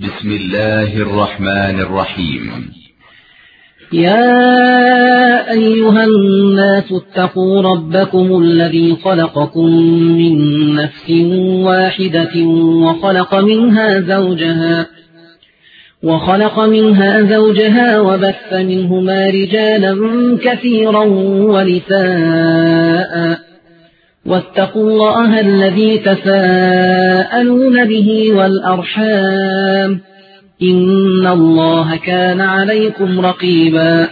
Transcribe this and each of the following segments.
بسم الله الرحمن الرحيم. يا أيها الناس اتقوا ربكم الذي خلقكم من نفس واحدة وخلق منها زوجها وبث منهما رجالا كثيرا ونساء، واتقوا الله الذي تساءلون به والأرحام، إن الله كان عليكم رقيبا.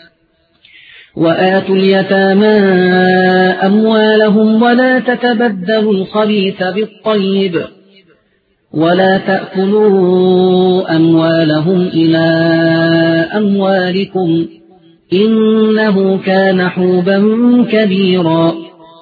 وآتوا اليتامى أموالهم ولا تتبدلوا الخبيث بالطيب، ولا تأكلوا أموالهم إلى أموالكم، إنه كان حوبا كبيرا.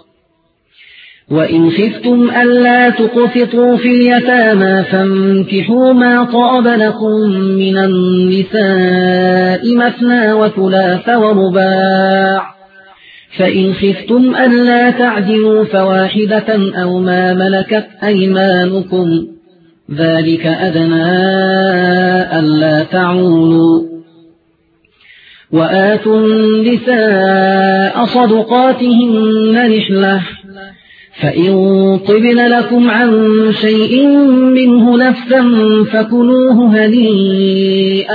وإن خفتم ألا تقسطوا في اليتامى فانكحوا ما طاب لكم من النساء مثنى وثلاث ورباع، فإن خفتم ألا تعدلوا فواحدة أو ما ملكت أيمانكم، ذلك أدنى ألا تعولوا. وآتوا النساء صدقاتهن نحلة، فإن طبن لكم عن شيء منه نفسا فكلوه هنيئا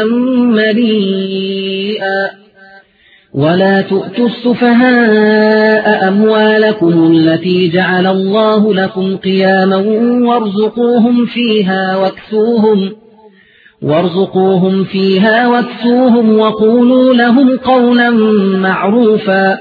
مريئا. ولا تؤتوا السفهاء أموالكم التي جعل الله لكم قياما وارزقوهم فيها واكسوهم وقولوا لهم قولا معروفا.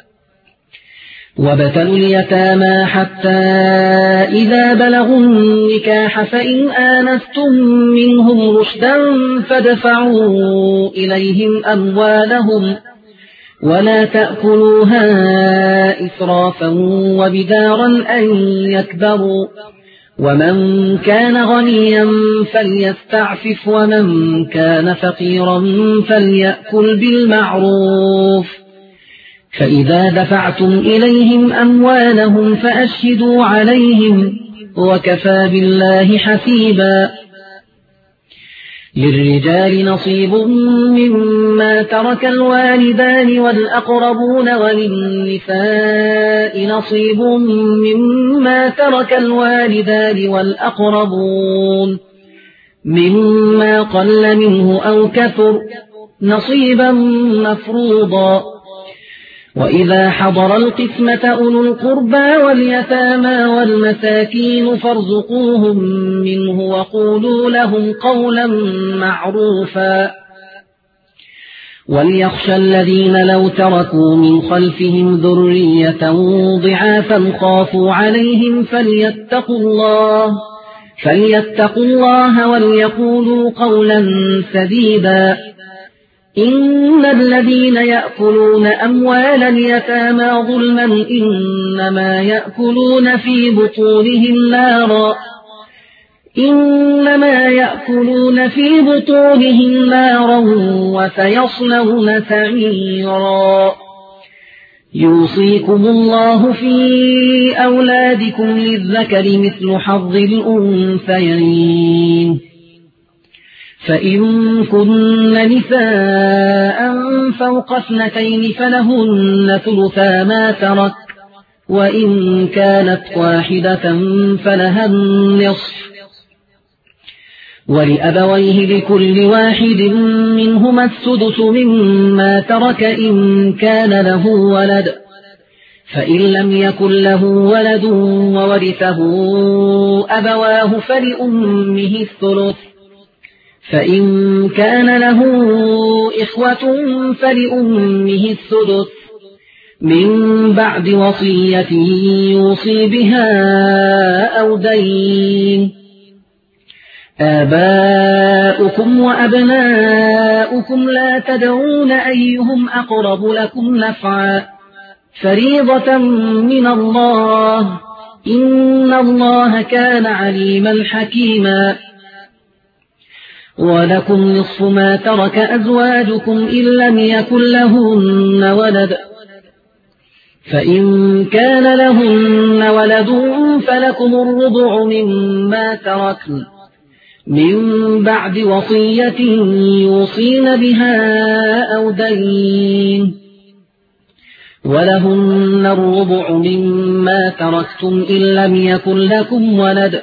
وابتلوا اليتامى حتى إذا بلغوا النكاح فإن آنستم منهم رشدا فادفعوا إليهم أموالهم، ولا تأكلوها إسرافا وبدارا أن يكبروا، ومن كان غنيا فليستعفف، ومن كان فقيرا فليأكل بالمعروف. فإذا دفعتم إليهم أموالهم فأشهدوا عليهم، وكفى بالله حسيبا. للرجال نصيب مما ترك الوالدان والأقربون، وللنساء نصيب مما ترك الوالدان والأقربون، مما قل منه أو كثر، نصيبا مفروضا. وإذا حضر القسمة أولو القربى واليتامى والمساكين فارزقوهم منه وقولوا لهم قولا معروفا. وليخشى الذين لو تركوا من خلفهم ذرية ضعافا خافوا عليهم فليتقوا الله وليقولوا قولا سديدا. إن الذين يأكلون أموال اليتامى ظلما إنما يأكلون في بطونهم نارا وسيصلون سعيرا. يوصيكم الله في أولادكم للذكر مثل حظ الأنثيين، فإن كن نساء فوق 2 فلهن ثلثا ما ترك، وإن كانت واحدة فلها النصف. ولأبويه لكل واحد منهما السدس مما ترك إن كان له ولد، فإن لم يكن له ولد وورثه أبواه فلأمه الثلث، فإن كان له إخوة فلأمه السدس من بعد وصية يوصي بها أو دين. آباؤكم وأبناؤكم لا تدرون أيهم أقرب لكم نفعا، فريضة من الله، إن الله كان عليما حكيما. ولكم نصف ما ترك أزواجكم إن لم يكن لهن ولد، فإن كان لهن ولد فلكم الربع مما تركن من بعد وصية يوصين بها أو دين، ولهن الربع مما تركتم إن لم يكن لكم ولد،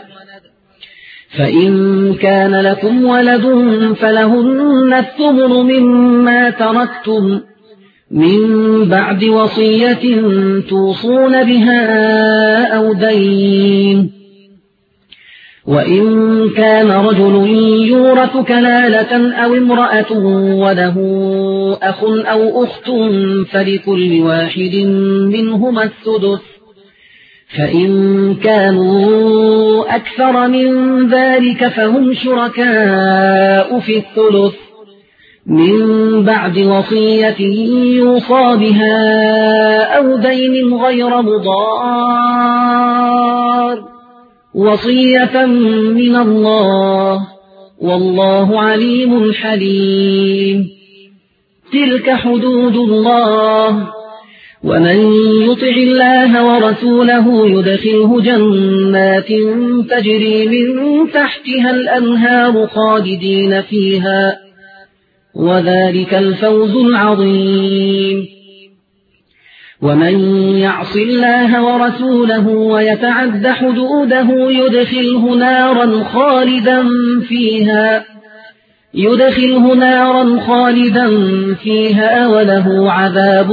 فإن كان لكم ولد فلهن الثمن مما تركتم من بعد وصية توصون بها أو دين. وإن كان رجل يورث كلالة أو امرأة وله أخ أو أخت فلكل واحد منهما السدس، فإن كانوا أكثر من ذلك فهم شركاء في الثلث من بعد وصية يوصى بها أو دين غير مضار، وصية من الله، والله عليم حليم. تلك حدود الله، ومن يطع الله ورسوله يدخله جنات تجري من تحتها الأنهار خالدين فيها، وذلك الفوز العظيم. ومن يعص الله ورسوله ويتعد حدوده يدخله نارا خالدا فيها وله عذاب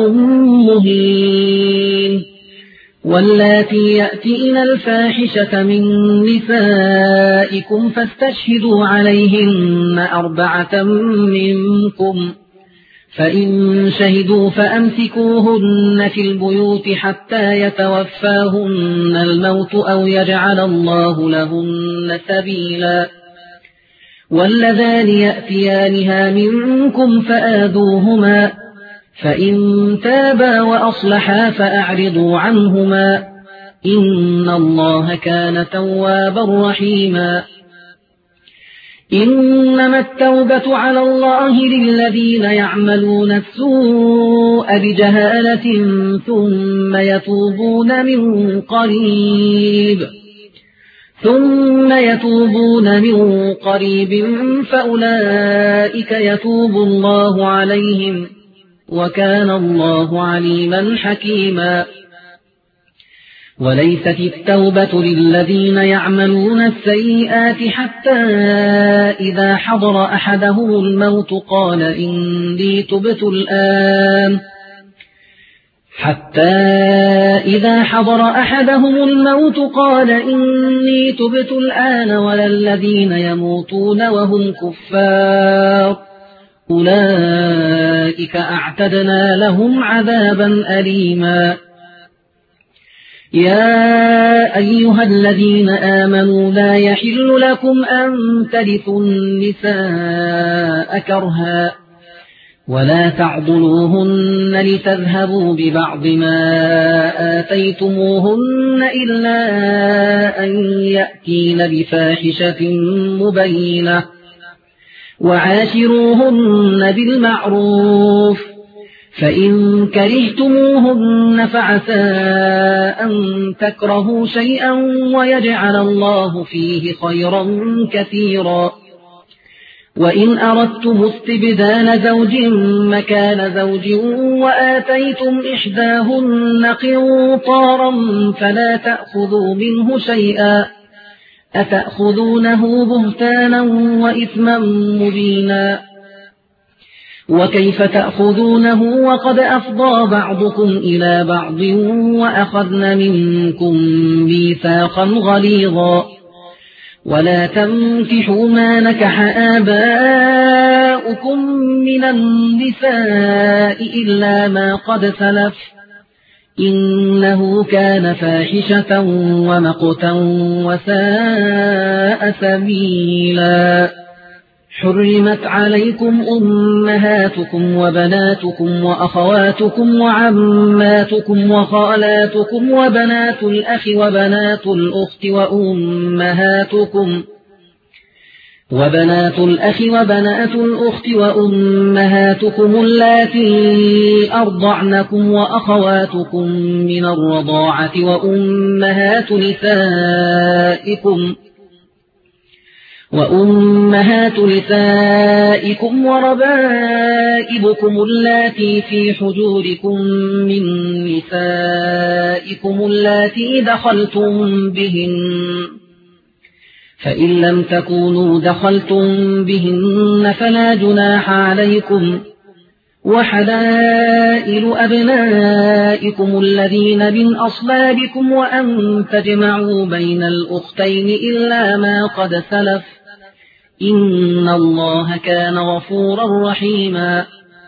مهين. واللاتي يأتين الفاحشة من نسائكم فاستشهدوا عليهن 4 منكم، فإن شهدوا فأمسكوهن في البيوت حتى يتوفاهن الموت أو يجعل الله لهن سبيلا. واللذان يأتيانها منكم فآذوهما، فإن تابا وأصلحا فأعرضوا عنهما، إن الله كان توابا رحيما. إنما التوبة على الله للذين يعملون السوء بجهالة ثم يتوبون من قريب فأولئك يتوب الله عليهم، وكان الله عليما حكيما. وليست التوبة للذين يعملون السيئات حتى إذا حضر أحدهم الموت قال إني تبت الآن ولا الذين يموتون وهم كفار، أولئك أعتدنا لهم عذابا أليما. يا أيها الذين آمنوا لا يحل لكم أن ترثوا النساء كرها، ولا تعضلوهن لتذهبوا ببعض ما آتيتموهن إلا أن يأتين بفاحشة مبينة، وعاشروهن بالمعروف، فإن كرهتموهن فعسى أن تكرهوا شيئا ويجعل الله فيه خيرا كثيرا. وإن أردتم استبدال زوج مكان زوج وآتيتم إحداهن قنطارا فلا تأخذوا منه شيئا، أتأخذونه بهتانا وإثما مبينا. وكيف تأخذونه وقد أفضى بعضكم إلى بعض وأخذن منكم ميثاقا غليظا. ولا تنكحوا ما نكح آباؤكم من النساء إلا ما قد سلف، إنه كان فاحشة ومقتا وساء سبيلا. حرمت عليكم أمهاتكم وبناتكم وأخواتكم وعماتكم وخالاتكم وبنات الأخ وبنات الأخت وأمهاتكم اللاتي أرضعنكم وأخواتكم من الرضاعة وأمهات نسائكم وربائبكم اللاتي في حجوركم من نسائكم اللاتي دخلتم بهن، فإن لم تكونوا دخلتم بهن فلا جناح عليكم، وحلائل أبنائكم الذين من أصلابكم، وأن تجمعوا بين الأختين إلا ما قد سلف، إن الله كان غفورا رحيما.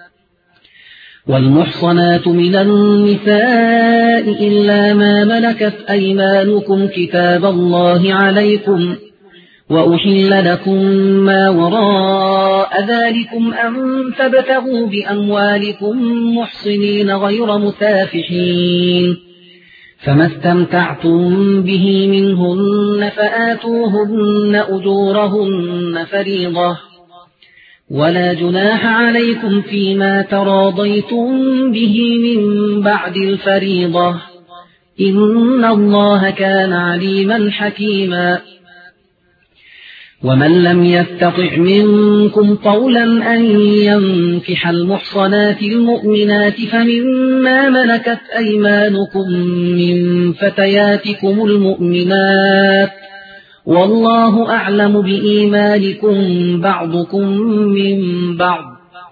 والمحصنات من النساء إلا ما ملكت أيمانكم كتاب الله عليكم، وأحل لكم ما وراء ذلكم أن تبتغوا بأموالكم محصنين غير مسافحين، فما استمتعتم به منهن فآتوهن أجورهن فريضة، ولا جناح عليكم فيما تراضيتم به من بعد الفريضة، إن الله كان عليما حكيما. ومن لم يستطع منكم طولا أن ينكح المحصنات المؤمنات فمما ملكت أيمانكم من فتياتكم المؤمنات، والله أعلم بإيمانكم بعضكم من بعض،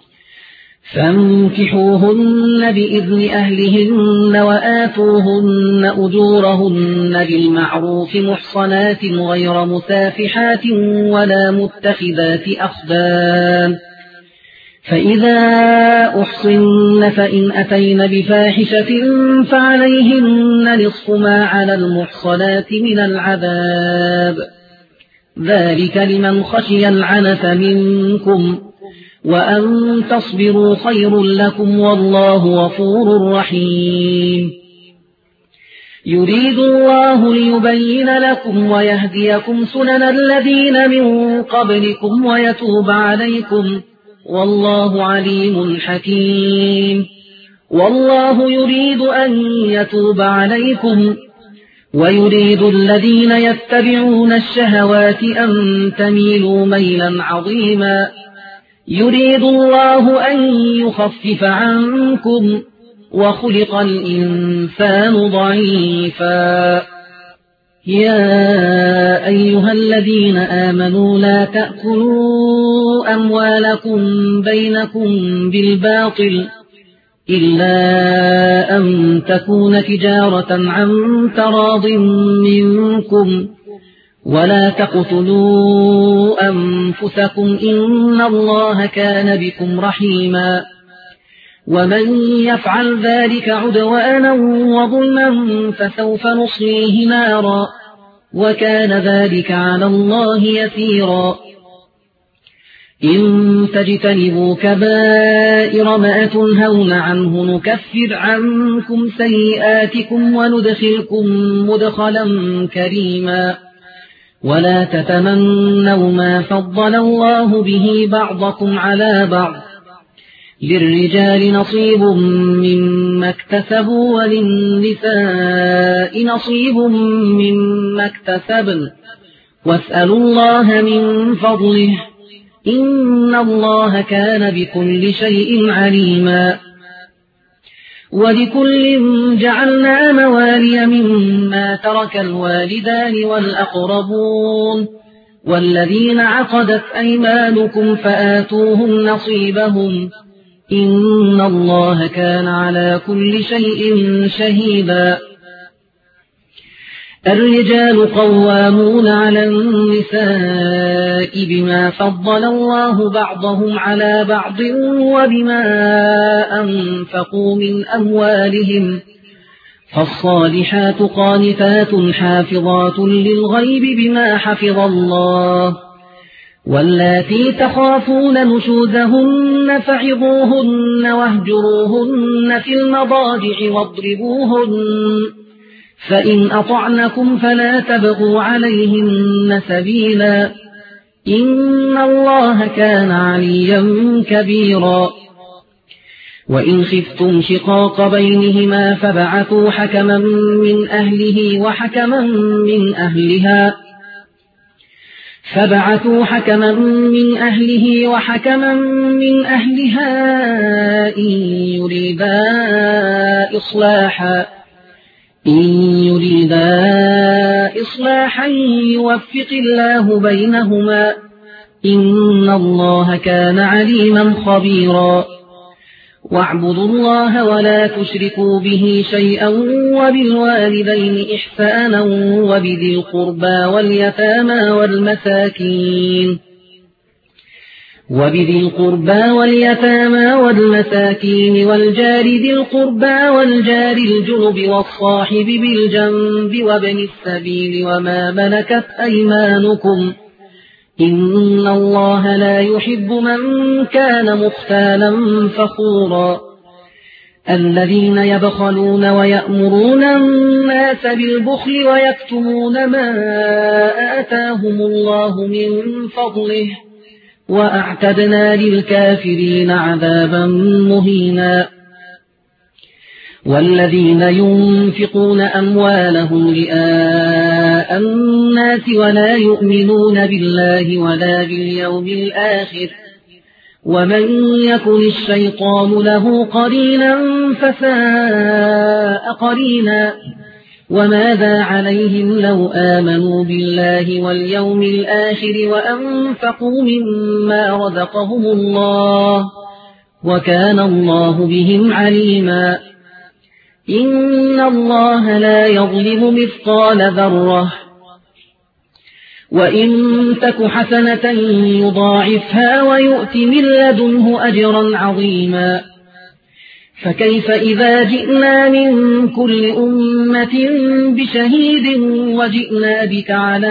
فانكحوهن بإذن أهلهن وآتوهن أجورهن بالمعروف محصنات غير مسافحات ولا متخذات أخدان، فإذا أحصن فإن أتين بفاحشة فعليهن نصف ما على المحصنات من العذاب، ذلك لمن خشي العنت منكم، وأن تصبروا خير لكم والله غفور رحيم. يريد الله ليبين لكم ويهديكم سنن الذين من قبلكم ويتوب عليكم، والله عليم حكيم. والله يريد أن يتوب عليكم، ويريد الذين يتبعون الشهوات أن تميلوا ميلا عظيما. يريد الله أن يخفف عنكم، وخلق الإنسان ضعيفا. يا أيها الذين آمنوا لا تأكلوا أموالكم بينكم بالباطل إلا أن تكون تجارة عن تراض منكم، ولا تقتلوا أنفسكم إن الله كان بكم رحيما. ومن يفعل ذلك عدوانا وظلما فسوف نصليه نارا، وكان ذلك على الله يسيرا. إن تجتنبوا كبائر ما تنهون عنه نكفر عنكم سيئاتكم وندخلكم مدخلا كريما. ولا تتمنوا ما فضل الله به بعضكم على بعض، للرجال نصيب مما اكتسبوا وللنساء نصيب مما اكتسبن، واسألوا الله من فضله إن الله كان بكل شيء عليما. ولكل جعلنا موالي مما ترك الوالدان والأقربون والذين عقدت أيمانكم فآتوهم نصيبهم إن الله كان على كل شيء شهيدا. الرجال قوامون على النساء بما فضل الله بعضهم على بعض وبما أنفقوا من أموالهم، فالصالحات قانتات حافظات للغيب بما حفظ الله. واللاتي تخافون نشوزهن فعظوهن واهجروهن في المضاجع واضربوهن، فإن أطعنكم فلا تبغوا عليهن سبيلا إن الله كان عليا كبيرا. وإن خفتم شقاق بينهما فابعثوا حكما من أهله وحكما من أهلها فبعثوا حكما من أهله وحكما من أهلها إن يريدا إصلاحا يوفق الله بينهما إن الله كان عليما خبيرا واعبدوا الله ولا تشركوا به شيئا وبالوالدين إحسانا وبذي القربى واليتامى والمساكين والجار ذي القربى والجار الجنب والصاحب بالجنب وابن السبيل وما ملكت أيمانكم إن الله لا يحب من كان مختالا فخورا الذين يبخلون ويأمرون الناس بالبخل ويكتمون ما آتاهم الله من فضله وأعتدنا للكافرين عذابا مهينا والذين ينفقون أموالهم رئاء الناس ولا يؤمنون بالله ولا باليوم الآخر ومن يكن الشيطان له قرينا فساء قرينا وماذا عليهم لو آمنوا بالله واليوم الآخر وأنفقوا مما رزقهم الله وكان الله بهم عليما إن الله لا يظلم مثقال ذرة وإن تك حسنة يضاعفها ويؤت من لدنه أجرا عظيما فكيف إذا جئنا من كل أمة بشهيد وجئنا بك على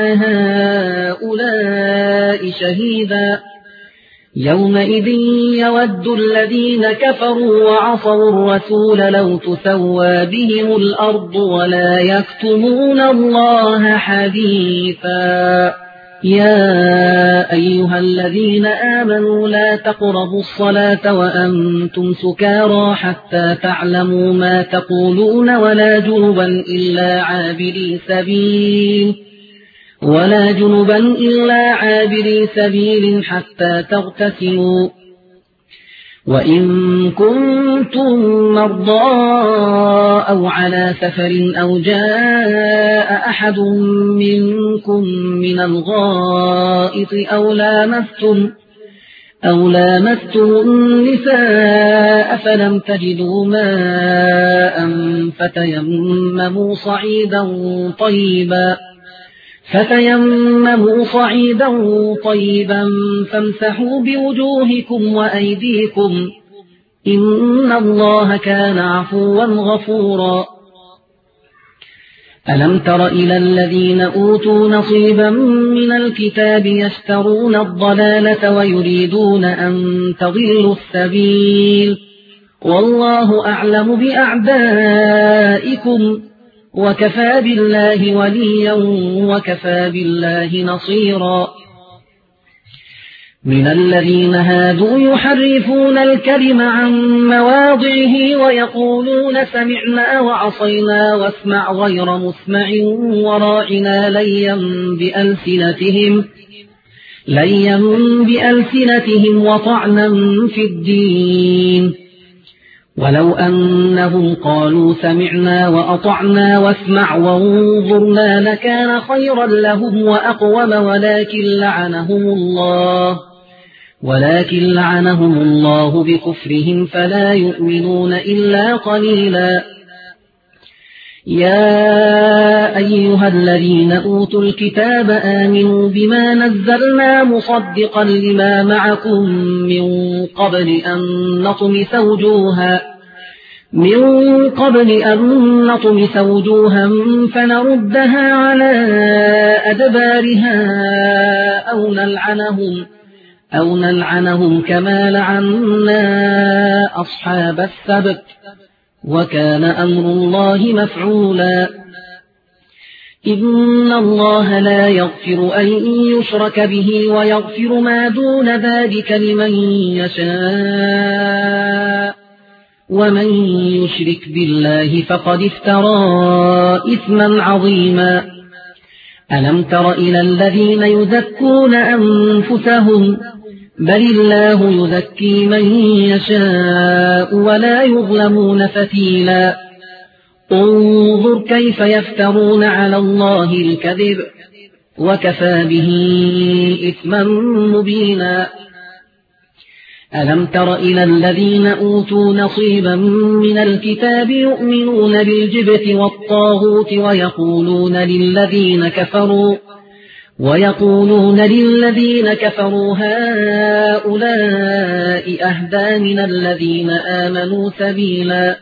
هؤلاء شهيدا يومئذ يود الذين كفروا وعصوا الرسول لو تسوى بهم الأرض ولا يكتمون الله حديثا يا أيها الذين آمنوا لا تقربوا الصلاة وأنتم سكارى حتى تعلموا ما تقولون ولا جنبا إلا عابري سبيل حتى تغتسلوا وإن كنتم مرضى أو على سفر أو جاء أحد منكم من الغائط أو لامستم النساء فلم تجدوا ماء فتيمموا صعيدا طيبا فامسحوا بوجوهكم وأيديكم إن الله كان عفوا غفورا ألم تر إلى الذين أوتوا نصيبا من الكتاب يشترون الضلالة ويريدون أن تضلوا السبيل والله أعلم بأعدائكم وكفى بالله وليا وكفى بالله نصيرا من الذين هادوا يحرفون الكلم عن مواضعه ويقولون سمعنا وعصينا واسمع غير مسمع وراعنا ليا بألسنتهم وطعنا في الدين ولو أنهم قالوا سمعنا وأطعنا واسمع وانظرنا لكان خيرا لهم وأقوم ولكن لعنهم الله بكفرهم فلا يؤمنون إلا قليلا يا أيها الذين أوتوا الكتاب آمنوا بما نزلنا مصدقا لما معكم من قبل أن نطمس وجوها فنردها على أدبارها أو نلعنهم كما لعنا أصحاب السبت وكان أمر الله مفعولا إن الله لا يغفر أن يشرك به ويغفر ما دون ذلك لمن يشاء ومن يشرك بالله فقد افترى إثما عظيما ألم تر إلى الذين يزكون أنفسهم بل الله يزكي من يشاء ولا يظلمون فتيلا انظر كيف يفترون على الله الكذب وكفى به إثما مبينا ألم تر إلى الذين أوتوا نصيبا من الكتاب يؤمنون بالجبت والطاغوت ويقولون للذين كفروا هؤلاء أهدى من الذين آمنوا سبيلا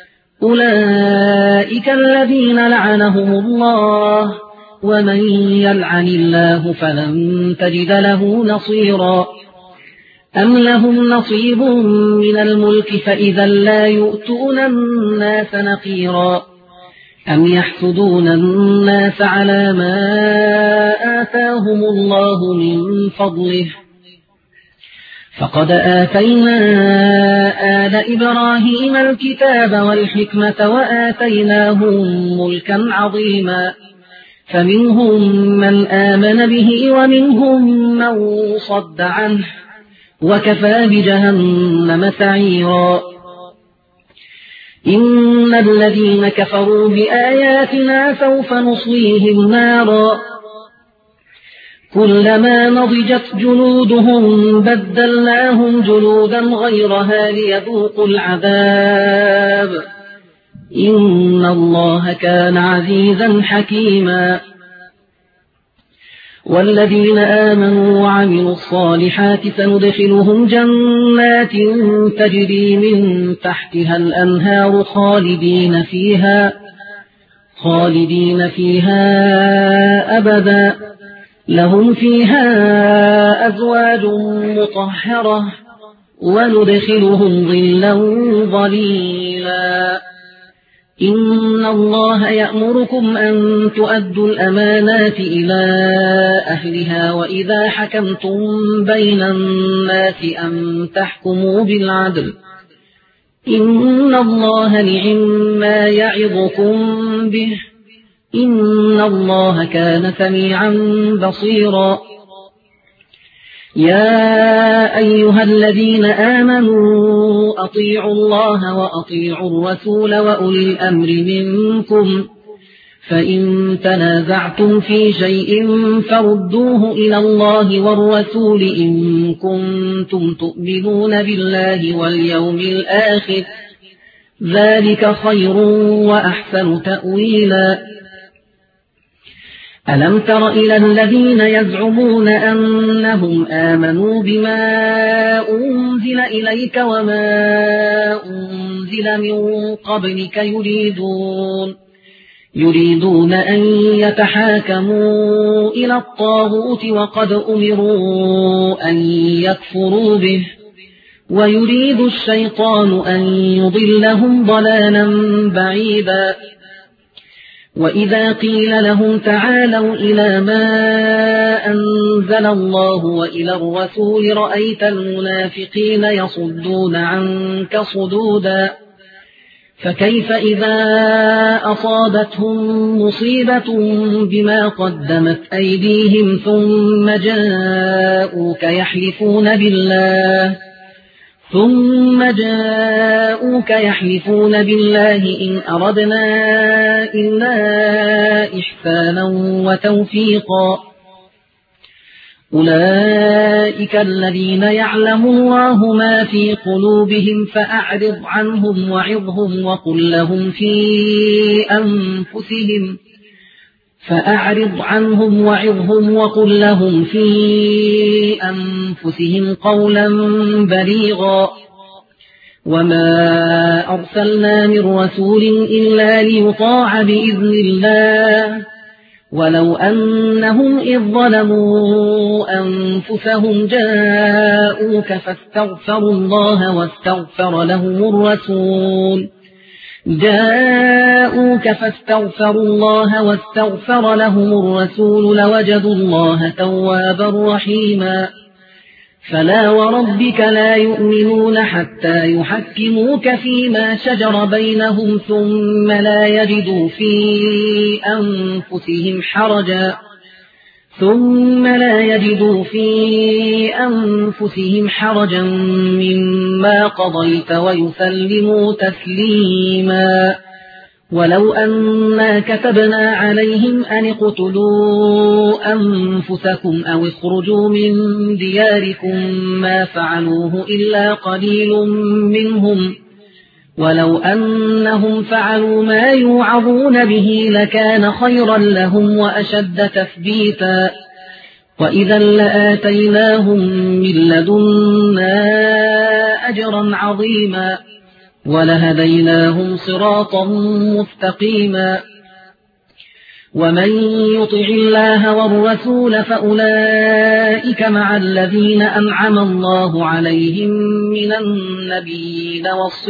أولئك الذين لعنهم الله ومن يلعن الله فلن تجد له نصيرا أم لهم نصيب من الملك فإذا لا يؤتون الناس نقيرا أم يحسدون الناس على ما آتاهم الله من فضله فقد آتينا آل إبراهيم الكتاب والحكمة وآتيناهم ملكا عظيما فمنهم من آمن به ومنهم من صد عنه وكفى بجهنم سعيرا إن الذين كفروا بآياتنا سوف نصليهم نارا كلما نضجت جلودهم بدلناهم جلودا غيرها ليذوقوا العذاب إن الله كان عزيزا حكيما والذين آمنوا وعملوا الصالحات سندخلهم جنات تجري من تحتها الأنهار خالدين فيها أبدا لهم فيها أزواج مطهرة وندخلهم ظلا ظليلا إن الله يأمركم أن تؤدوا الأمانات إلى أهلها وإذا حكمتم بين الناس أن تحكموا بالعدل إن الله نعما يعظكم به إن الله كان سميعا بصيرا يا أيها الذين آمنوا أطيعوا الله وأطيعوا الرسول وأولي الأمر منكم فإن تنازعتم في شيء فردوه إلى الله والرسول إن كنتم تؤمنون بالله واليوم الآخر ذلك خير وأحسن تأويلا ألم تر إلى الذين يزعمون أنهم آمنوا بما أنزل إليك وما أنزل من قبلك يريدون أن يتحاكموا إلى الطاغوت وقد أمروا أن يكفروا به ويريد الشيطان أن يضلهم ضلالا بعيدا وإذا قيل لهم تعالوا إلى ما أنزل الله وإلى الرسول رأيت المنافقين يصدون عنك صدودا فكيف إذا أصابتهم مصيبة بما قدمت أيديهم ثم جاءوك يحلفون بالله إن أردنا إلا إحسانا وتوفيقا أولئك الذين يعلم الله ما في قلوبهم فأعرض عنهم وعظهم وقل لهم في أنفسهم قولا بليغا وما أرسلنا من رسول إلا ليطاع بإذن الله ولو أنهم إذ ظلموا أنفسهم جاءوك فاستغفروا الله واستغفر لهم الرسول لوجدوا الله توابا رحيما فلا وربك لا يؤمنون حتى يحكموك فيما شجر بينهم ثم لا يجدوا في ثم لا يجدوا في أنفسهم حرجا مما قضيت ويسلموا تسليما. ولو أنا كتبنا عليهم أن اقتلوا أنفسكم أو اخرجوا من دياركم ما فعلوه إلا قليل منهم، ولو أنهم فعلوا ما يوعظون به لكان خيرا لهم وأشد تثبيتا، وإذا لآتيناهم من لدنا أجرا عظيما ولهديناهم صراطا مستقيما. ومن يطع الله والرسول فأولئك مع الذين أنعم الله عليهم من النبيين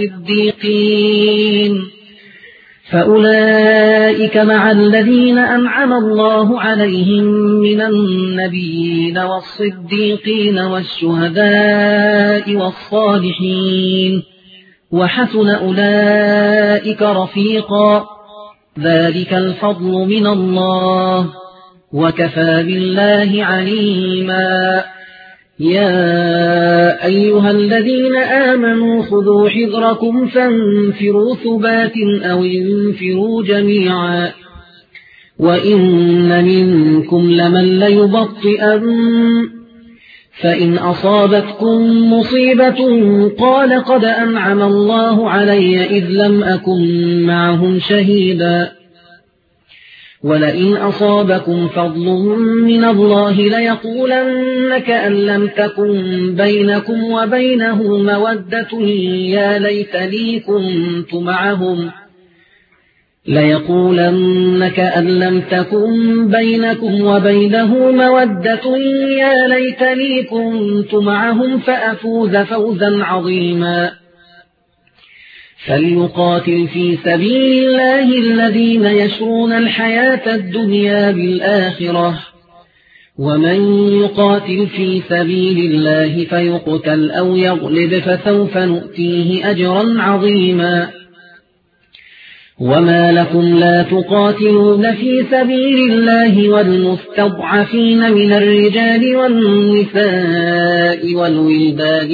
والصديقين والشهداء والصالحين وحسن أولئك رفيقا، ذلك الفضل من الله وكفى بالله عليما. يا أيها الذين آمنوا خذوا حذركم فانفروا ثبات أو انفروا جميعا، وإن منكم لمن ليبطئن فإن أصابتكم مصيبة قال قد أنعم الله علي إذ لم أكن معهم شهيدا، ولئن أصابكم فضل من الله ليقولن كأن لم تكن بينكم وبينه مودة يا ليتني كنت معهم، ليقولن كأن لم تكن بينكم وبينه مودة يا ليتني كنت معهم فأفوز فوزا عظيما. فليقاتل في سبيل الله الذين يشرون الحياة الدنيا بالآخرة، ومن يقاتل في سبيل الله فيقتل أو يغلب فسوف نؤتيه أجرا عظيما. وما لكم لا تقاتلون في سبيل الله والمستضعفين من الرجال والنساء والولدان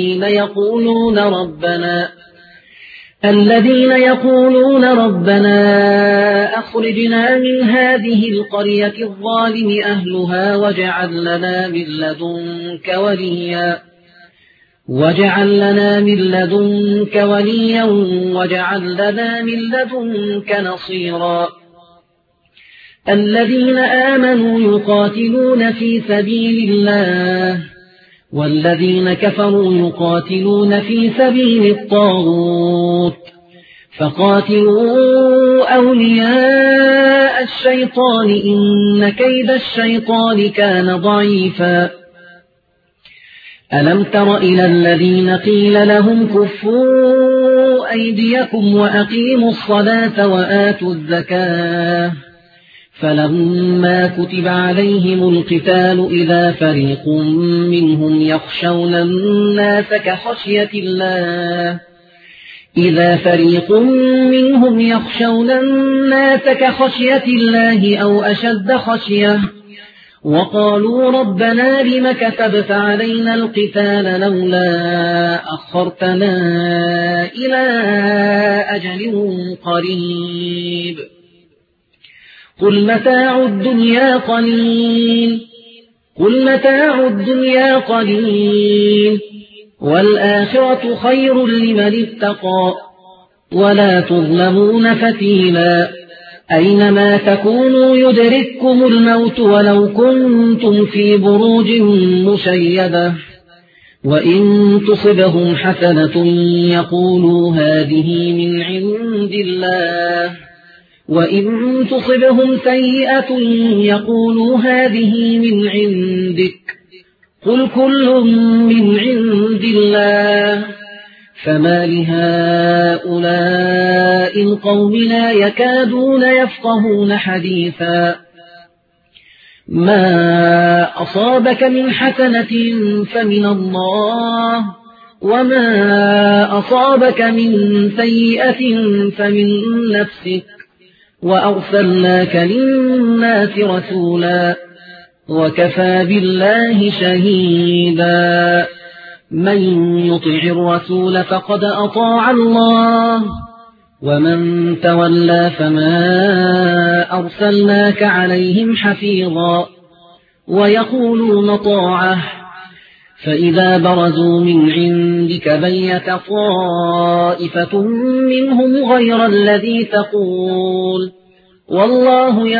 الذين يقولون ربنا أخرجنا من هذه القرية الظالم أهلها واجعل لنا من لدنك وليا واجعل لنا من لدنك نصيرا. الذين آمنوا يقاتلون في سبيل الله والذين كفروا يقاتلون في سبيل الطاغوت، فقاتلوا أولياء الشيطان إن كيد الشيطان كان ضعيفا. ألم تر إلى الذين قيل لهم كفوا أيديكم وأقيموا الصلاة وآتوا الزكاة فلما كتب عليهم القتال إذا فريق منهم يخشون الناس كخشية الله أو أشد خشية، وقالوا ربنا لم كتبت علينا القتال لولا أخرتنا إلى أجل قريب قل متاع الدنيا قليل والآخرة خير لمن اتقى ولا تظلمون فتيلا. أينما تكونوا يدرككم الموت ولو كنتم في بروج مشيدة، وإن تصبهم حسنة يقولوا هذه من عند الله، وإن تصبهم سيئة يقولوا هذه من عندك، قل كل من عند الله. فما لهؤلاء القوم لا يكادون يفقهون حديثا. ما أصابك من حسنة فمن الله، وما أصابك من سيئة فمن نفسك، وأرسلناك للناس رسولا، وكفى بالله شهيدا من يطع الرسول فقد أطاع الله ومن تولى فما أرسلناك عليهم حفيظا ويقولون طاعة فإذا برزوا من عندك بيت طائفة منهم غير الذي تقول والله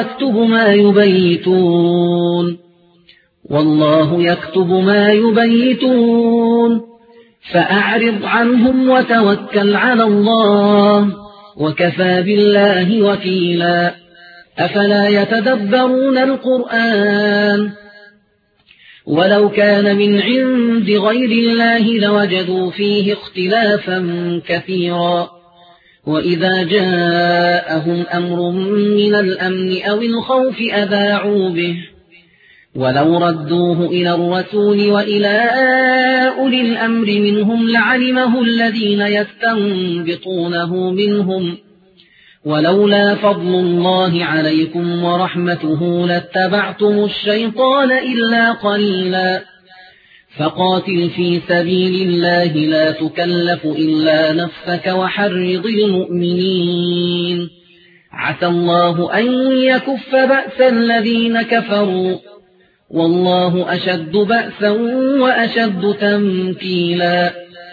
يكتب ما يبيتون فأعرض عنهم وتوكل على الله وكفى بالله وكيلا أفلا يتدبرون القرآن ولو كان من عند غير الله لوجدوا فيه اختلافا كثيرا وإذا جاءهم أمر من الأمن أو الخوف أذاعوا به ولو ردوه إلى الرسول وإلى أولي الأمر منهم لعلمه الذين يستنبطونه منهم ولولا فضل الله عليكم ورحمته لاتبعتم الشيطان إلا قليلا فقاتل في سبيل الله لا تكلف إلا نفسك وحرض المؤمنين عسى الله أن يكف بأس الذين كفروا والله أشد بأسا وأشد تمكيلا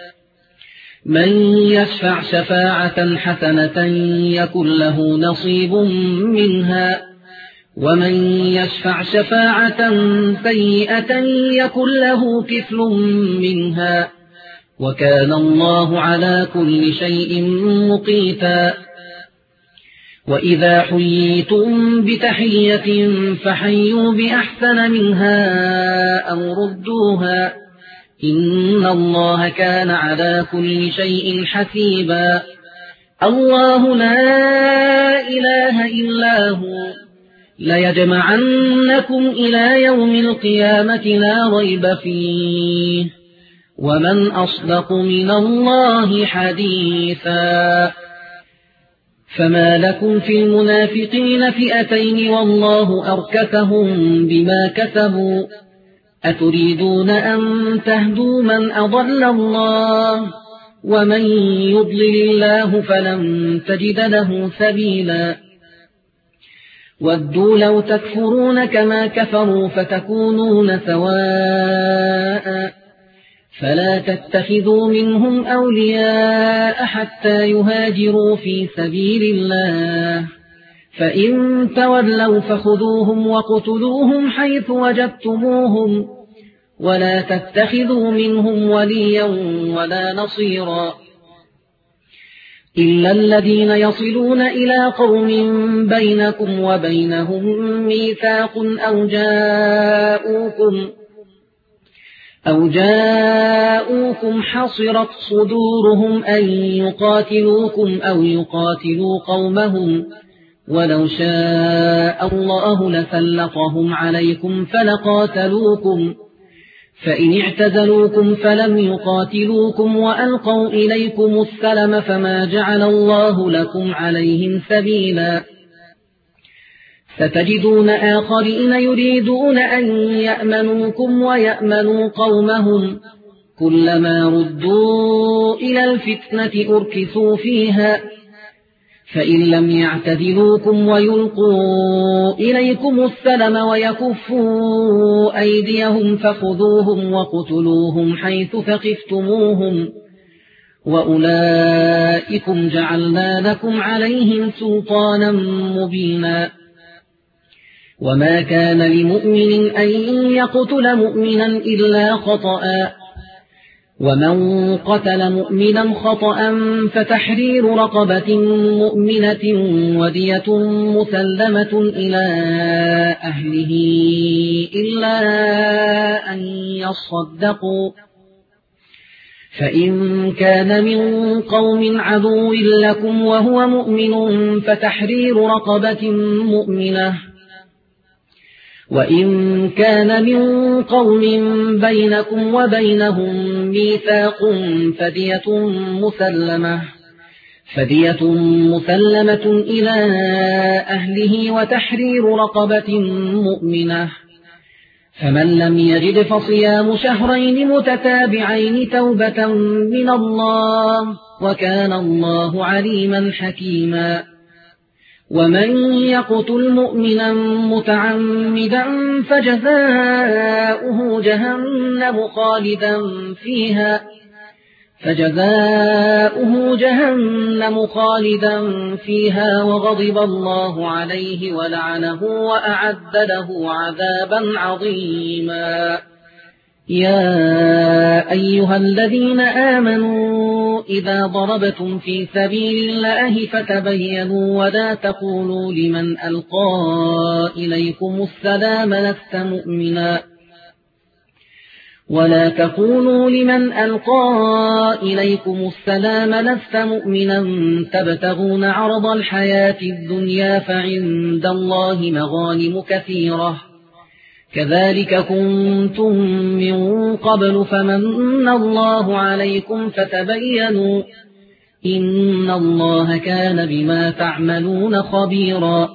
من يشفع شفاعة حسنة يكن له نصيب منها ومن يشفع شفاعة سيئة يكن له كفل منها وكان الله على كل شيء مقيتا وإذا حييتم بتحية فحيوا بأحسن منها أو ردوها إن الله كان على كل شيء حسيبا الله لا إله إلا هو ليجمعنكم إلى يوم القيامة لا ريب فيه ومن أصدق من الله حديثا فما لكم في المنافقين فئتين والله أركسهم بما كسبوا أتريدون أن تهدوا من أضل الله ومن يضلل الله فلن تجد له سبيلا ودوا لو تكفرون كما كفروا فتكونون سواء فلا تتخذوا منهم أولياء حتى يهاجروا في سبيل الله فإن تولوا فخذوهم وقتلوهم حيث وجدتموهم ولا تتخذوا منهم وليا ولا نصيرا إلا الذين يصلون إلى قوم بينكم وبينهم ميثاق أو جاءوكم حصرت صدورهم أن يقاتلوكم أو يقاتلوا قومهم ولو شاء الله لسلطهم عليكم فلقاتلوكم فإن اعتزلوكم فلم يقاتلوكم وألقوا إليكم السلم فما جعل الله لكم عليهم سبيلا ستجدون آخرين يريدون أن يأمنوكم ويأمنوا قومهم كلما ردوا إلى الفتنة أركسوا فيها فإن لم يعتزلوكم ويلقوا إليكم السلم ويكفوا أيديهم فخذوهم وقتلوهم حيث ثقفتموهم وأولئكم جعلنا لكم عليهم سلطانا مبينا وما كان لمؤمن أن يقتل مؤمنا إلا خطأ ومن قتل مؤمنا خطأ فتحرير رقبة مؤمنة ودية مسلمة إلى أهله إلا أن يصدقوا فإن كان من قوم عدو لكم وهو مؤمن فتحرير رقبة مؤمنة وإن كان من قوم بينكم وبينهم ميثاق فدية مسلمة إلى أهله وتحرير رقبة مؤمنة فمن لم يجد فصيام شهرين متتابعين توبة من الله وكان الله عليما حكيما ومن يقتل مؤمنا متعمدا فجزاؤه جهنم خالدا فيها وغضب الله عليه ولعنه وأعد له عذابا عظيما يا أيها الذين آمنوا إذا ضربتم في سبيل الله فتبينوا ولا تقولوا لمن ألقى إليكم السلام لست مؤمنا تبتغون عرض الحياة الدنيا فعند الله مغانم كثيرة كذلك كنتم من قبل فمن الله عليكم فتبينوا إن الله كان بما تعملون خبيرا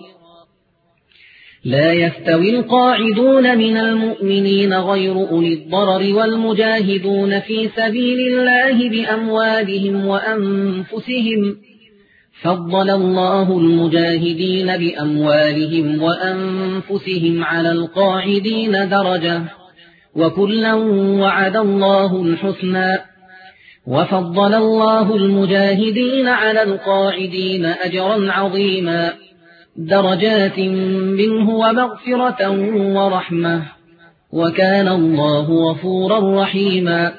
لا يستوي القاعدون من المؤمنين غير أولي الضرر والمجاهدون في سبيل الله بأموالهم وأنفسهم فضل الله المجاهدين بأموالهم وأنفسهم على القاعدين درجة وكلا وعد الله الحسنى وفضل الله المجاهدين على القاعدين أجرا عظيما درجات منه ومغفرة ورحمة وكان الله غفورا رحيما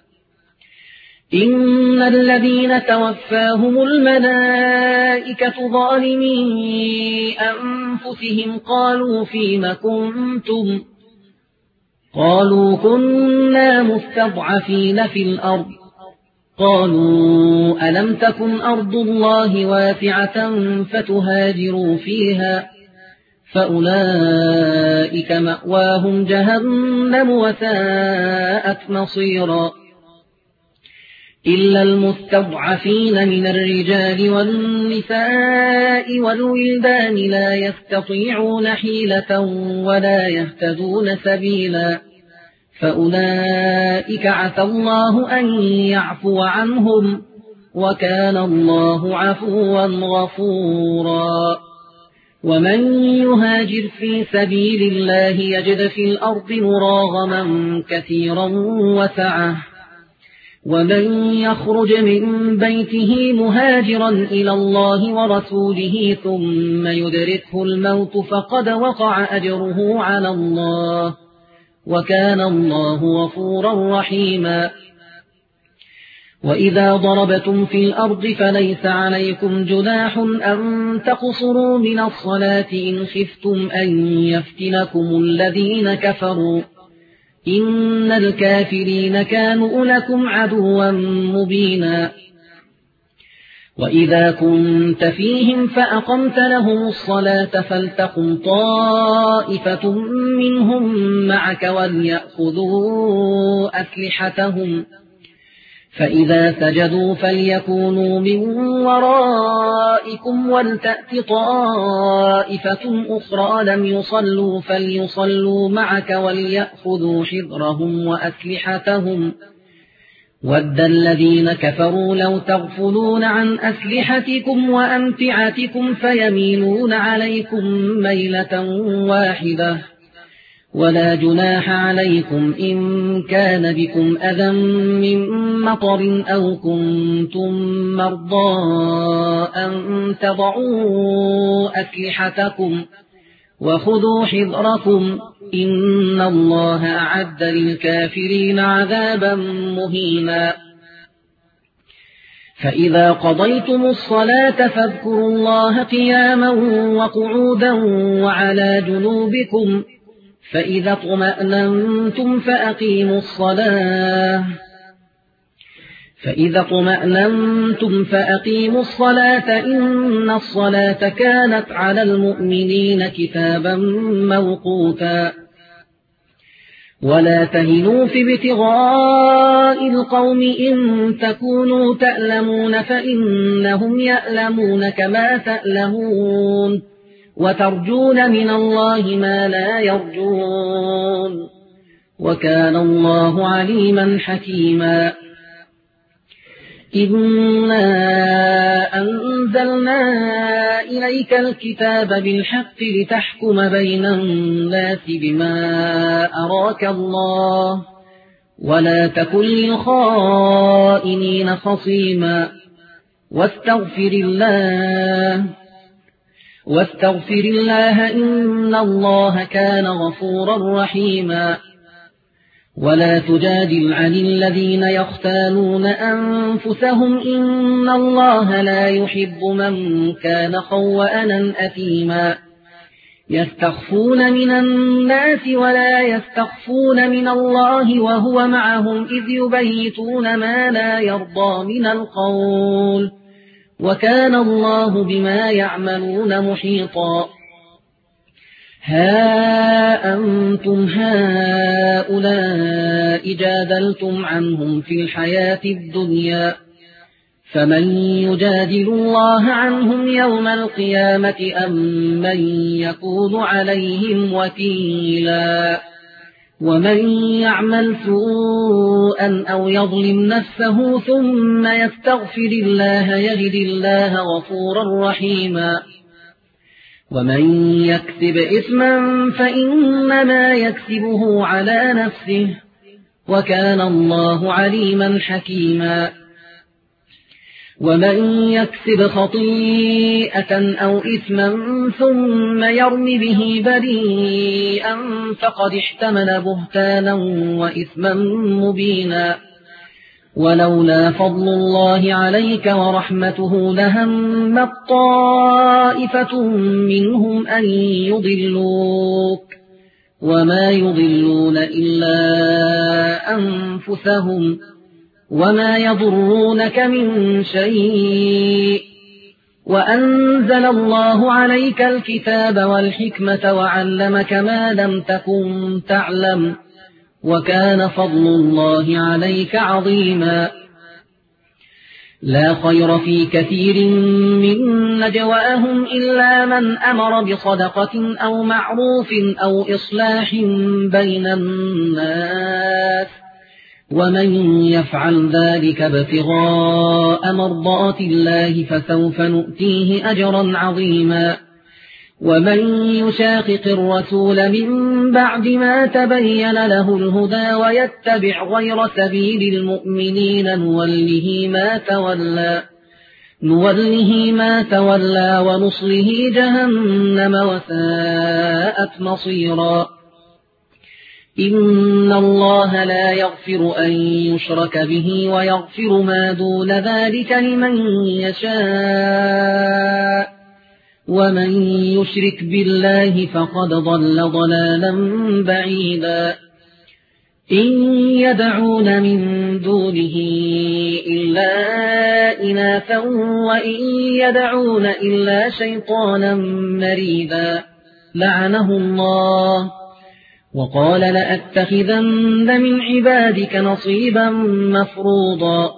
إن الذين توفاهم الملائكة ظالمي أنفسهم قالوا فيم كنتم قالوا كنا مستضعفين في الأرض قالوا ألم تكن أرض الله واسعة فتهاجروا فيها فأولئك مأواهم جهنم وساءت مصيرا إلا المستضعفين من الرجال والنساء والولدان لا يستطيعون حيلة ولا يهتدون سبيلا فأولئك عسى الله أن يعفو عنهم وكان الله عفوا غفورا ومن يهاجر في سبيل الله يجد في الأرض مراغما كثيرا وسعة ومن يخرج من بيته مهاجرا إلى الله ورسوله ثم يدركه الموت فقد وقع أجره على الله وكان الله غفورا رحيما وإذا ضربتم في الأرض فليس عليكم جناح أن تقصروا من الصلاة إن خفتم أن يفتنكم الذين كفروا إن الكافرين كانوا لكم عدوا مبينا وإذا كنت فيهم فأقمت لهم الصلاة فلتقم طائفة منهم معك وليأخذوا أسلحتهم فإذا سجدوا فليكونوا من ورائكم ولتأت طائفة أخرى لم يصلوا فليصلوا معك وليأخذوا حذرهم وأسلحتهم ود الذين كفروا لو تغفلون عن أسلحتكم وأمتعتكم فيميلون عليكم ميلة واحدة ولا جناح عليكم إن كان بكم أذى من مطر أو كنتم مرضى أن تضعوا أسلحتكم وخذوا حذركم إن الله أعد للكافرين عذابا مهينا فإذا قضيتم الصلاة فاذكروا الله قياما وقعودا وعلى جنوبكم فإذا اطمأننتم فأقيموا الصلاة إن الصلاة كانت على المؤمنين كتابا موقوتا ولا تهنوا في ابتغاء القوم إن تكونوا تألمون فإنهم يألمون كما تألمون وترجون من الله ما لا يرجون وكان الله عليما حكيما إنا أنزلنا إليك الكتاب بالحق لتحكم بين الناس بما أراك الله ولا تكن للخائنين خصيما واستغفر الله إن الله كان غفورا رحيما ولا تجادل عن الذين يختانون أنفسهم إن الله لا يحب من كان خوانا أثيما يستخفون من الناس ولا يستخفون من الله وهو معهم إذ يبيتون ما لا يرضى من القول وكان الله بما يعملون محيطا ها أنتم هؤلاء جادلتم عنهم في الحياة الدنيا فمن يجادل الله عنهم يوم القيامة أم من يكون عليهم وكيلا ومن يعمل سوءا أو يظلم نفسه ثم يستغفر الله يجد الله غفورا رحيما ومن يكسب إثما فإنما يكسبه على نفسه وكان الله عليما حكيما ومن يكسب خطيئة أو إثما ثم يرم به بريئا فقد احتمل بهتانا وإثما مبينا ولولا فضل الله عليك ورحمته لهم طائفة منهم أن يضلوك وما يضلون إلا أنفسهم وما يضرونك من شيء وأنزل الله عليك الكتاب والحكمة وعلمك ما لم تكن تعلم وكان فضل الله عليك عظيما لا خير في كثير من نجواهم إلا من أمر بصدقة أو معروف أو إصلاح بين الناس ومن يفعل ذلك ابتغاء مرضات الله فسوف نؤتيه أجرا عظيما ومن يشاقق الرسول من بعد ما تبين له الهدى ويتبع غير سبيل المؤمنين نوله ما تولى ونصله جهنم وساءت مصيرا إن الله لا يغفر أن يشرك به ويغفر ما دون ذلك لمن يشاء ومن يشرك بالله فقد ضل ضلالا بعيدا إن يدعون من دونه إلا إناثا وإن يدعون إلا شيطانا مريدا لعنه الله وقال لأتخذن من عبادك نصيبا مفروضا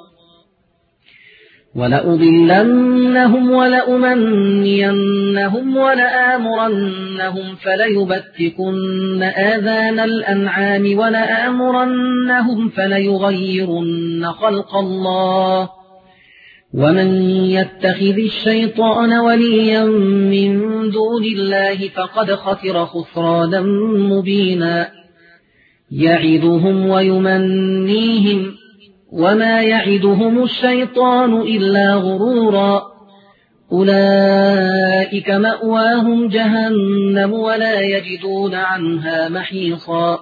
ولأضلنهم ولأمنينهم ولآمرنهم فليبتكن آذان الأنعام ولآمرنهم فليغيرن خلق الله ومن يتخذ الشيطان وليا من دون الله فقد خسر خسرانا مبينا يعدهم ويمنيهم وما يعدهم الشيطان إلا غرورا أولئك مأواهم جهنم ولا يجدون عنها محيصا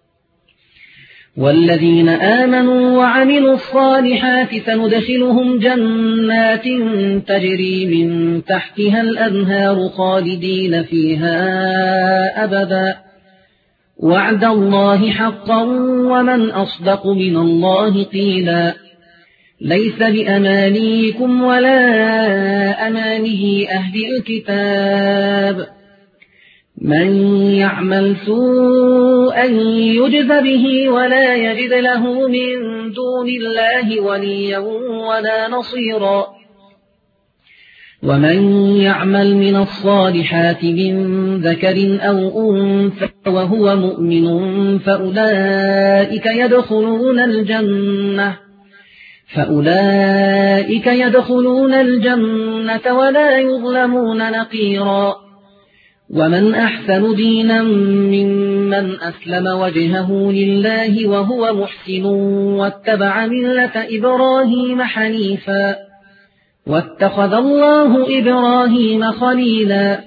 والذين آمنوا وعملوا الصالحات سندخلهم جنات تجري من تحتها الأنهار خالدين فيها أبدا وعد الله حقا ومن أصدق من الله قيلا ليس بأمانيكم ولا أماني أهل الكتاب من يعمل سوءا يجز به ولا يجد له من دون الله وليا ولا نصيرا ومن يعمل من الصالحات من ذكر أو أنثى وهو مؤمن فأولئك يدخلون الجنة ولا يظلمون نقيرا. ومن أحسن دينا ممن أسلم وجهه لله وهو محسن واتبع ملة إبراهيم حنيفا واتخذ الله إبراهيم خليلا.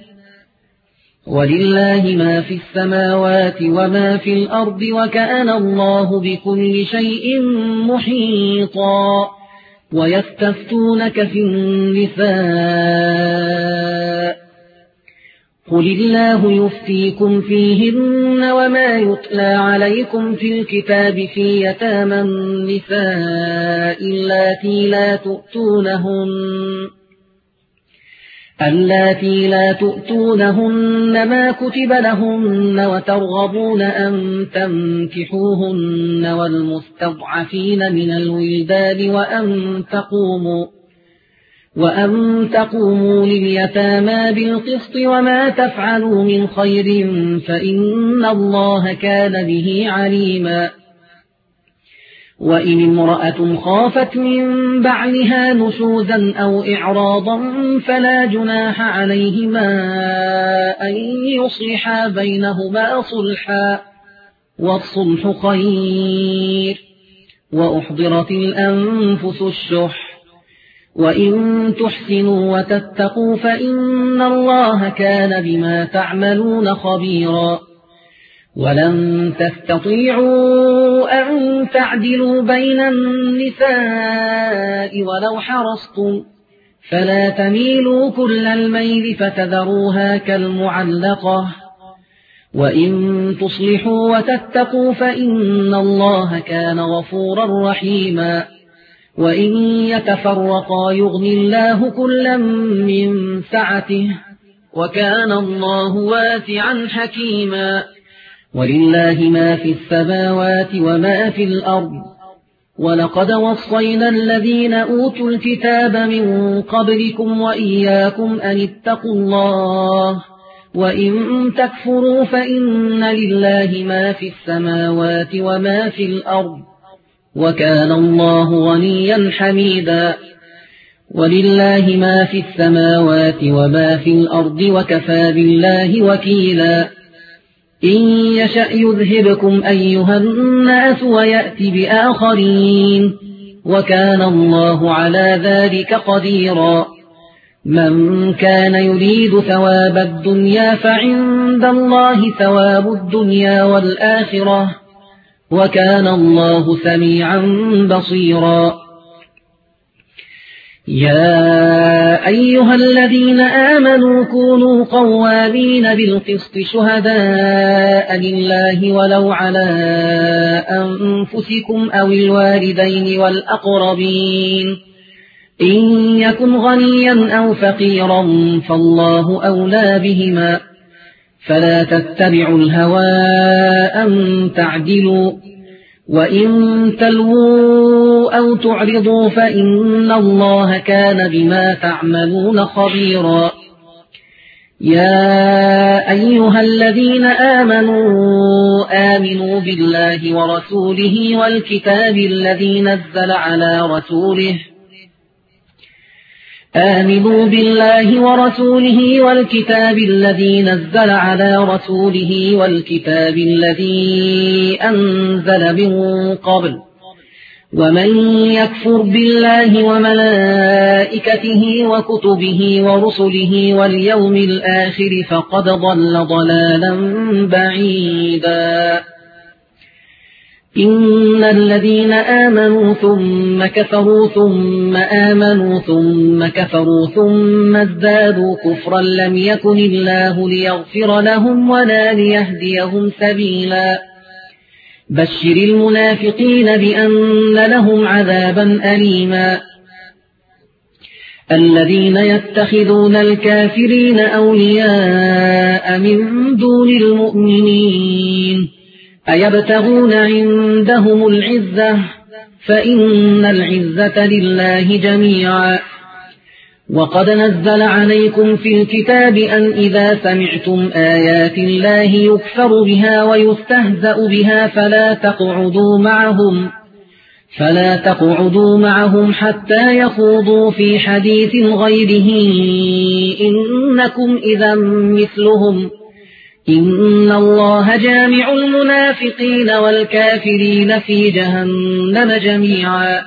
ولله ما في السماوات وما في الأرض وكان الله بكل شيء محيطا. ويستفتونك في النساء قل الله يفتيكم فيهن وما يتلى عليكم في الكتاب في يتامى النساء اللاتي لا تؤتونهن ما كتب لهن وترغبون أن تنكحوهن والمستضعفين من الولدان وأن تقوموا لليتامى بالقسط وما تفعلوا من خير فإن الله كان به عليما. وإن امرأة خافت من بعلها نشوزا أو إعراضا فلا جناح عليهما أن يصلحا بينهما صلحا والصلح خير. وأحضرت الأنفس الشح وإن تحسنوا وتتقوا فإن الله كان بما تعملون خبيرا. ولن تستطيعوا أن تعدلوا بين النساء ولو حرصتم فلا تميلوا كل الميل فتذروها كالمعلقة. وإن تصلحوا وتتقوا فإن الله كان غفورا رحيما. وإن يتفرقا يغن الله كلا من سعته وكان الله واسعا حكيما. ولله ما في السماوات وما في الأرض. ولقد وصينا الذين أوتوا الكتاب من قبلكم وإياكم أن اتقوا الله وإن تكفروا فإن لله ما في السماوات وما في الأرض وكان الله غنيا حميدا. ولله ما في السماوات وما في الأرض وكفى بالله وكيلا. إن يشأ يذهبكم أيها الناس ويأتي بآخرين وكان الله على ذلك قديرا. من كان يريد ثواب الدنيا فعند الله ثواب الدنيا والآخرة وكان الله سميعا بصيرا. يا أيها الذين آمنوا كونوا قوامين بالقسط شهداء لله ولو على أنفسكم أو الوالدين والأقربين إن يكن غنيا أو فقيرا فالله أولى بهما فلا تتبعوا الهوى أن تعدلوا وإن تلووا أو تعرضوا فإن الله كان بما تعملون خبيرا. يا أيها الذين آمنوا بالله ورسوله والكتاب الذي نزل على رسوله آمنوا بالله ورسوله والكتاب الذي نزل على رسوله والكتاب الذي أنزل من قبل ومن يكفر بالله وملائكته وكتبه ورسله واليوم الآخر فقد ضل ضلالا بعيدا. إن الذين آمنوا ثم كفروا ثم آمنوا ثم كفروا ثم ازدادوا كفرا لم يكن الله ليغفر لهم ولا ليهديهم سبيلا. بشر المنافقين بأن لهم عذابا أليما. الذين يتخذون الكافرين أولياء من دون المؤمنين أيبتغون عندهم العزة فإن العزة لله جميعا. وقد نزل عليكم في الكتاب أن إذا سمعتم آيات الله يكفر بها ويستهزأ بها فلا تقعدوا معهم حتى يخوضوا في حديث غيره إنكم إذا مثلهم إن الله جامع المنافقين والكافرين في جهنم جميعا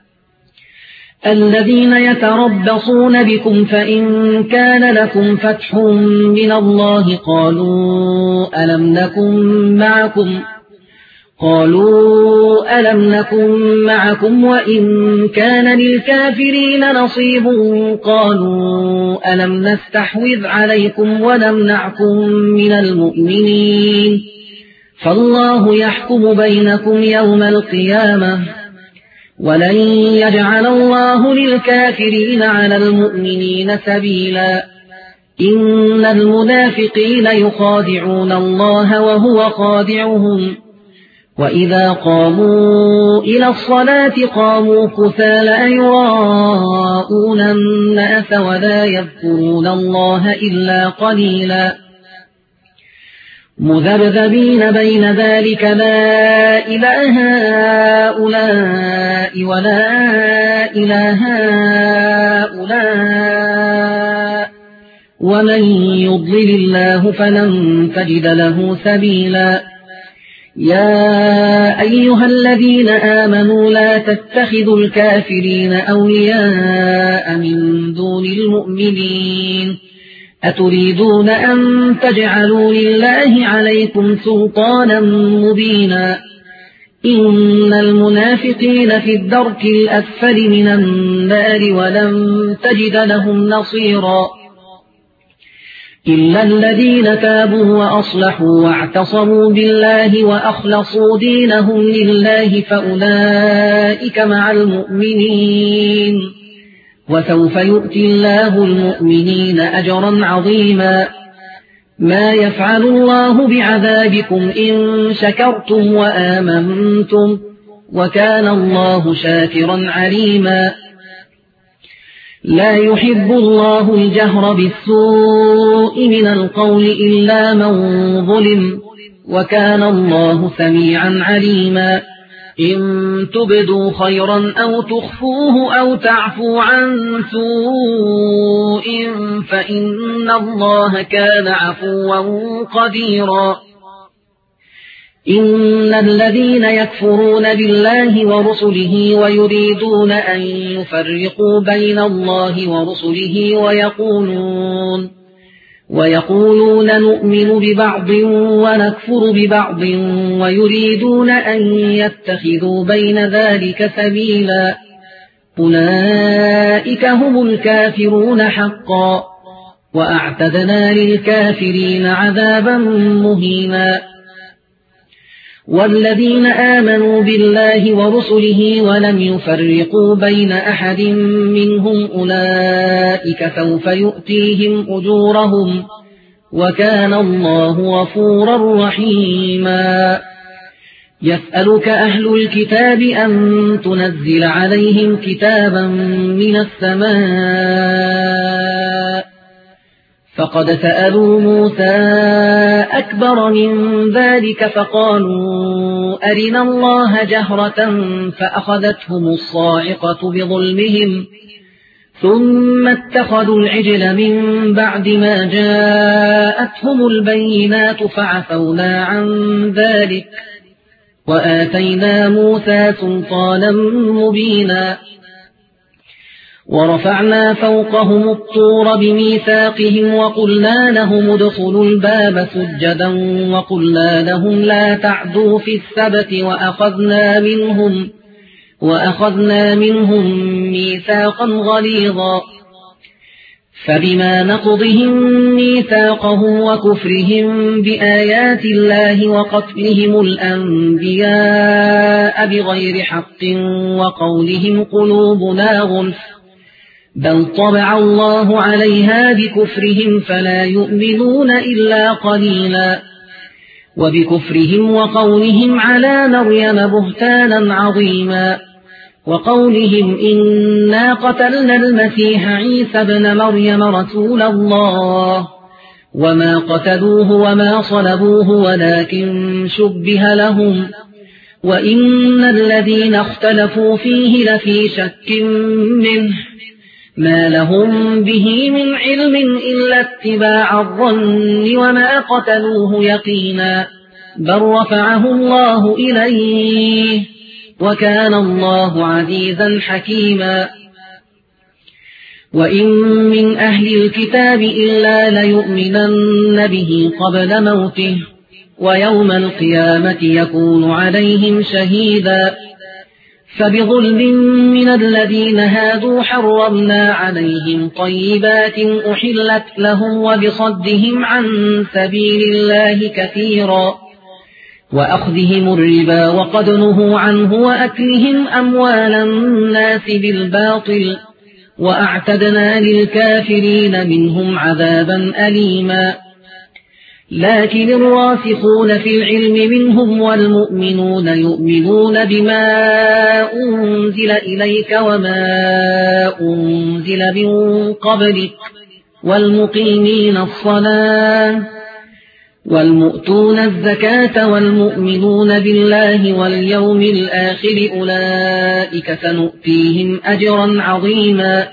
الذين يتربصون بكم فإن كان لكم فتح من الله قالوا ألم نكن معكم وإن كان للكافرين نصيب قالوا ألم نستحوذ عليكم ونمنعكم من المؤمنين فالله يحكم بينكم يوم القيامة ولن يجعل الله للكافرين على المؤمنين سبيلا إن المنافقين يخادعون الله وهو خادعهم وإذا قاموا إلى الصلاة قاموا كسالى يراءون الناس ولا يذكرون الله إلا قليلا مذبذبين بين ذلك لا إله هؤلاء ولا إله هؤلاء ومن يضلل الله فلن تجد له سبيلا يا أيها الذين آمنوا لا تتخذوا الكافرين أولياء من دون المؤمنين أتريدون أن تجعلوا لله عليكم سلطانا مبينا إن المنافقين في الدرك الأسفل من النار ولن تجد لهم نصيرا إلا الذين تابوا وأصلحوا واعتصموا بالله وأخلصوا دينهم لله فأولئك مع المؤمنين وسوف يؤتي الله المؤمنين أجرا عظيما ما يفعل الله بعذابكم إن شكرتم وآمنتم وكان الله شاكرا عليما لا يحب الله الجهر بالسوء من القول إلا من ظلم وكان الله سميعا عليما إن تبدوا خيرا أو تخفوه أو تعفوا عن سوء فإن الله كان عفوا قديرا إن الذين يكفرون بالله ورسله ويريدون أن يفرقوا بين الله ورسله ويقولون نؤمن ببعض ونكفر ببعض ويريدون أن يتخذوا بين ذلك سبيلا أولئك هم الكافرون حقا وأعتدنا للكافرين عذابا مهينا والذين آمنوا بالله ورسله ولم يفرقوا بين أحد منهم أولئك سوف يؤتيهم أجورهم وكان الله غفورا رحيما يسألك أهل الكتاب أن تنزل عليهم كتابا من السماء فقد سألوا موسى أكبر من ذلك فقالوا أرنا الله جهرة فأخذتهم الصاعقة بظلمهم ثم اتخذوا العجل من بعد ما جاءتهم البينات فعفونا عن ذلك وآتينا موسى سلطانا مبينا ورفعنا فوقهم الطور بميثاقهم وقلنا لهم ادخلوا الباب سجدا وقلنا لهم لا تعدوا في السبت وأخذنا منهم ميثاقا غليظا فبما نقضهم ميثاقهم وكفرهم بآيات الله وقتلهم الأنبياء بغير حق وقولهم قلوبنا غلف بل طبع الله عليها بكفرهم فلا يؤمنون إلا قليلا وبكفرهم وقولهم على مريم بهتانا عظيما وقولهم إنا قتلنا المسيح عيسى ابن مريم رسول الله وما قتلوه وما صلبوه ولكن شبه لهم وإن الذين اختلفوا فيه لفي شك منه ما لهم به من علم إلا اتباع الظن وما قتلوه يقينا بل رفعه الله إليه وكان الله عزيزا حكيما وإن من أهل الكتاب إلا ليؤمنن به قبل موته ويوم القيامة يكون عليهم شهيدا فبظلم من الذين هادوا حرمنا عليهم طيبات أحلت لهم وبصدهم عن سبيل الله كثيرا وأخذهم الربا وقد نهوا عنه وأكلهم أموال الناس بالباطل وأعتدنا للكافرين منهم عذابا أليما لكن الراسخون في العلم منهم والمؤمنون يؤمنون بما أنزل إليك وما أنزل من قبلك والمقيمين الصلاة والمؤتون الزكاة والمؤمنون بالله واليوم الآخر أولئك سنؤتيهم أجرا عظيما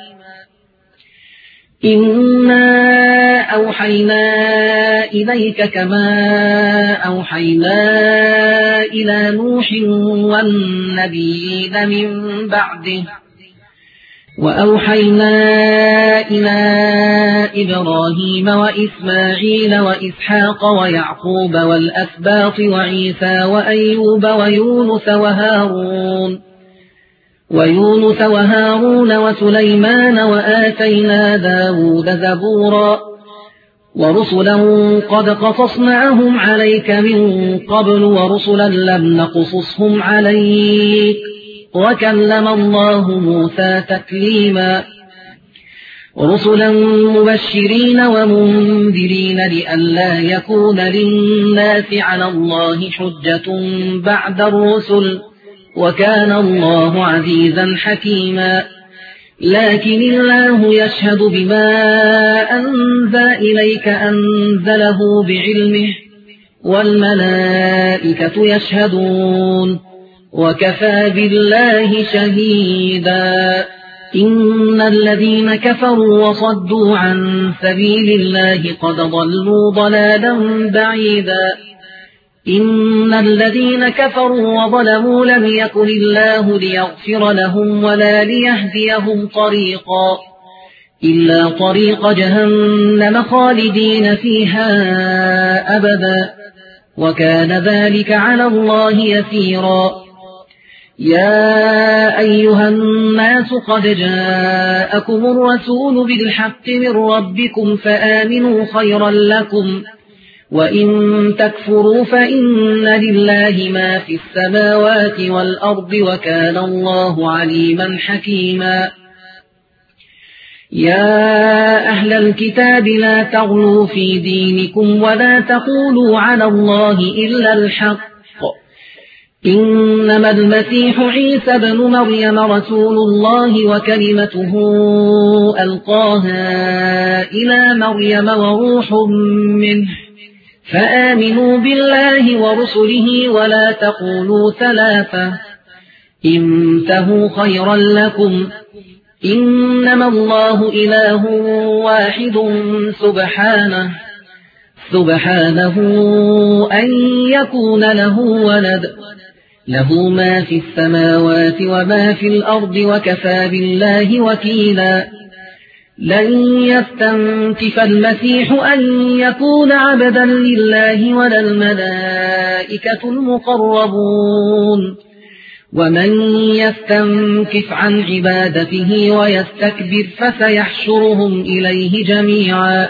إنا أوحينا إليك كما أوحينا إلى نوح والنبيين من بعده وأوحينا إلى إبراهيم وإسماعيل وإسحاق ويعقوب والأسباط وعيسى وأيوب ويونس وهارون وسليمان وآتينا داود زبورا ورسلا قد قصصناهم عليك من قبل ورسلا لم نقصصهم عليك وكلم الله موسى تكليما رسلا مبشرين ومنذرين لئلا يكون للناس على الله حجة بعد الرسل وكان الله عزيزا حكيما لكن الله يشهد بما أنزل إليك أنزله بعلمه والملائكة يشهدون وكفى بالله شهيدا إن الذين كفروا وصدوا عن سبيل الله قد ضلوا ضلالا بعيدا إن الذين كفروا وظلموا لم يكن الله ليغفر لهم ولا ليهديهم طريقا إلا طريق جهنم خالدين فيها أبدا وكان ذلك على الله يسيرا يا أيها الناس قد جاءكم الرسول بالحق من ربكم فآمنوا خيرا لكم وإن تكفروا فإن لله ما في السماوات والأرض وكان الله عليما حكيما يا أهل الكتاب لا تغلوا في دينكم ولا تقولوا على الله إلا الحق إنما المسيح عيسى ابن مريم رسول الله وكلمته ألقاها إلى مريم وروح منه فآمنوا بالله ورسله ولا تقولوا ثلاثة انتهوا خيرا لكم إنما الله إله واحد سبحانه أن يكون له ولد له ما في السماوات وما في الأرض وكفى بالله وكيلا لن يستنكف المسيح أن يكون عبدا لله ولا الملائكة المقربون ومن يستنكف عن عبادته ويستكبر فسيحشرهم إليه جميعا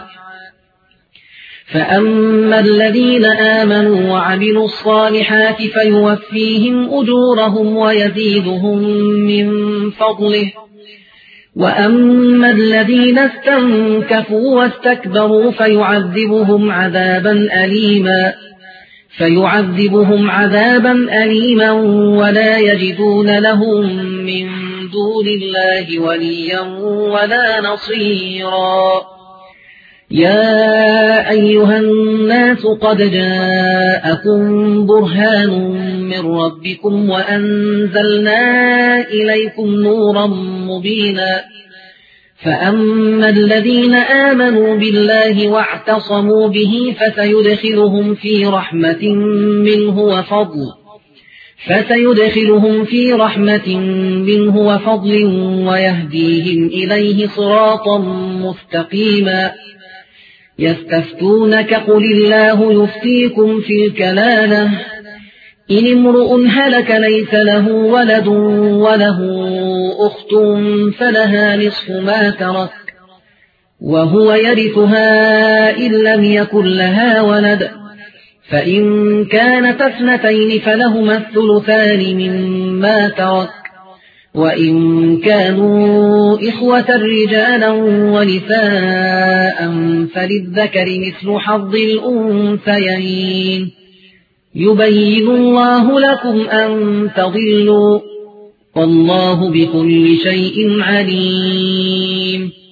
فأما الذين آمنوا وعملوا الصالحات فيوفيهم أجورهم ويزيدهم من فضله وأما الذين استنكفوا واستكبروا فيعذبهم عذابا أليما فيعذبهم عذابا أليما ولا يجدون لهم من دون الله وليا ولا نصيرا. يا أيها الناس قد جاءكم برهان من ربكم وأنزلنا إليكم نورا مبينا. فأما الذين آمنوا بالله واعتصموا به فسيدخلهم في رحمة منه وفضل ويهديهم إليه صراطا مستقيما. يستفتونك قل الله يفتيكم في الكلالة إن امرؤ هلك ليس له ولد وله أخت فلها نصف ما ترك وهو يرثها إن لم يكن لها ولد، فإن كانت اثنتين فلهما الثلثان مما ترك، وإن كانوا إخوة رجالا ونساء فللذكر مثل حظ الأنثيين. يبين الله لكم أن تضلوا والله بكل شيء عليم.